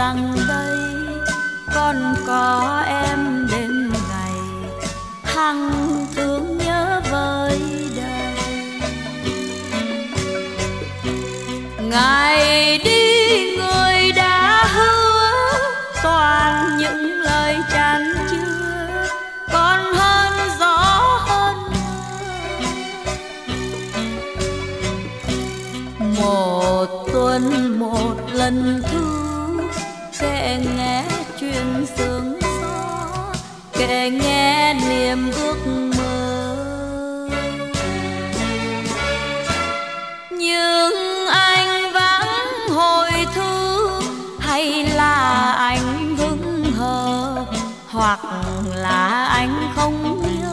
rằng đây còn có em đêm ngày hằng thương nhớ với đời. Ngày đi người đã hứa toàn những lời chan chứa, còn hơn gió hơn mưa. Một tuần một lần thu kể nghe chuyện sương gió, kể nghe niềm ước mơ. Nhưng anh vắng hồi thương, hay là anh hững hờ, hoặc là anh không nhớ.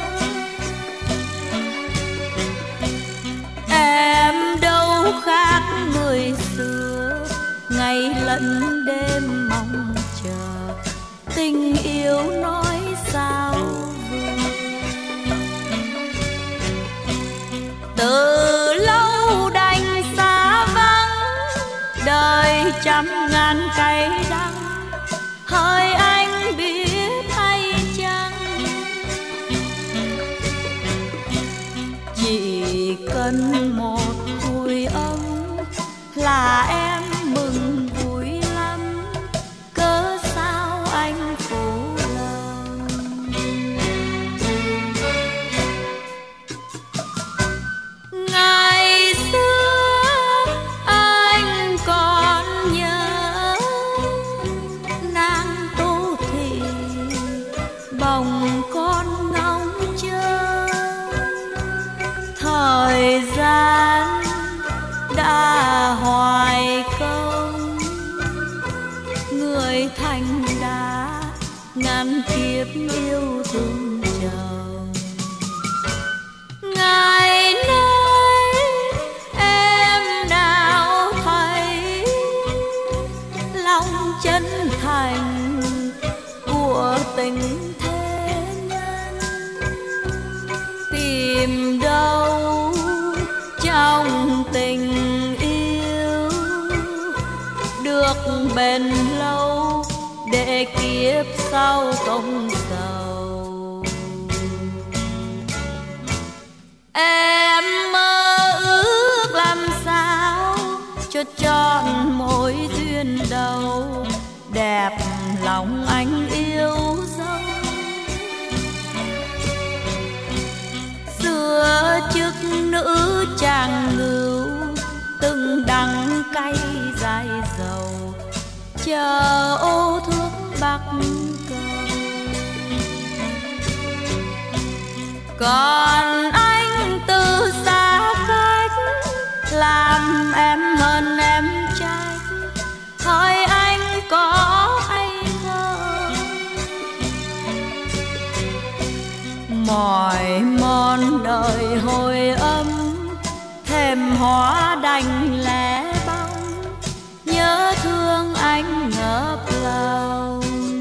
Em đâu khác người xưa, ngày lẫn đêm mong chờ tình yêu nói sao vừa. Từ lâu đành xa vắng, đời trăm ngàn cay đắng, hỡi anh biết hay chăng? Chỉ cần một hồi ấm là em mừng vui lắm, cớ sao anh phụ lòng. Ngày xưa anh còn nhớ nàng Tô Thị bồng con ngóng chờ. Thời gian đã hoài công, người thành đã ngàn kiếp yêu thương chồng. Ngày nay em nào thấy lòng chân thành của tình thế nhân, tìm đâu trong tình yêu được bền lâu, để kiếp sau không sầu. Em mơ ước làm sao cho tròn mối duyên đầu, đẹp lòng anh yêu dấu. Xưa chức nữ chàng ngưu, từng đắng cay dài dầu, chờ ô thuốc bắc cầu. Còn anh từ xa cách, làm em hơn em trách, hỏi anh có hay không? Mỏi mòn đời hồi âm, thêm hóa đành lẻ bóng, nhớ thương anh ngập lòng.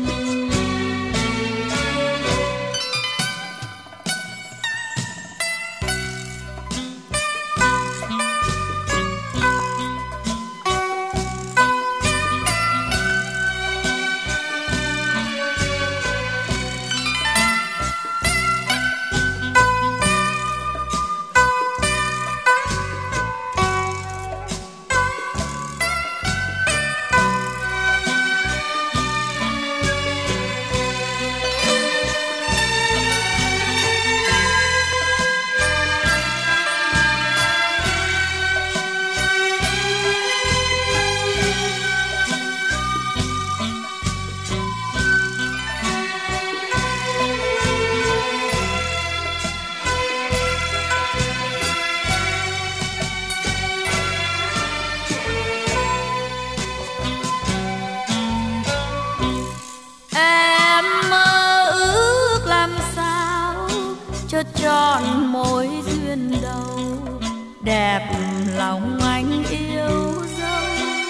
cho tròn mối duyên đầu, đẹp lòng anh yêu dấu.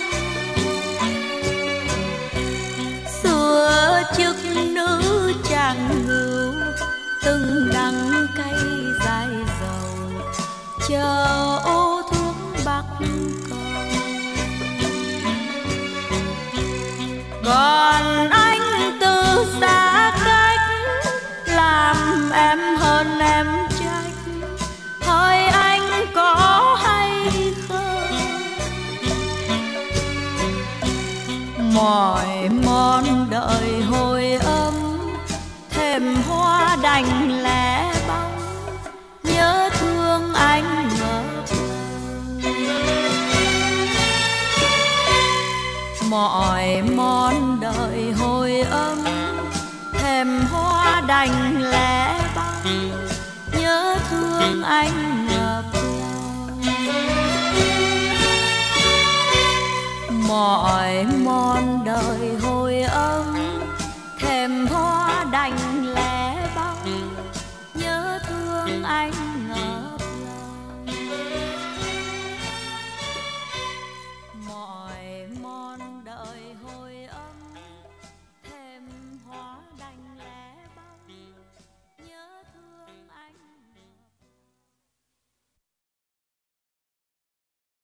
Xưa chức nữ chàng ngưu, từng đắng cay dài dầu, chờ ô thuốc bắc cầu. Còn anh từ xa cách làm em hơn em trách, hỏi anh có hay không? Mỏi mòn đợi hồi âm, thềm hoa đành lẻ bóng, nhớ thương anh ngập mỏi mòn đợi hồi âm, thềm hoa đành lẻ bóng, nhớ thương anh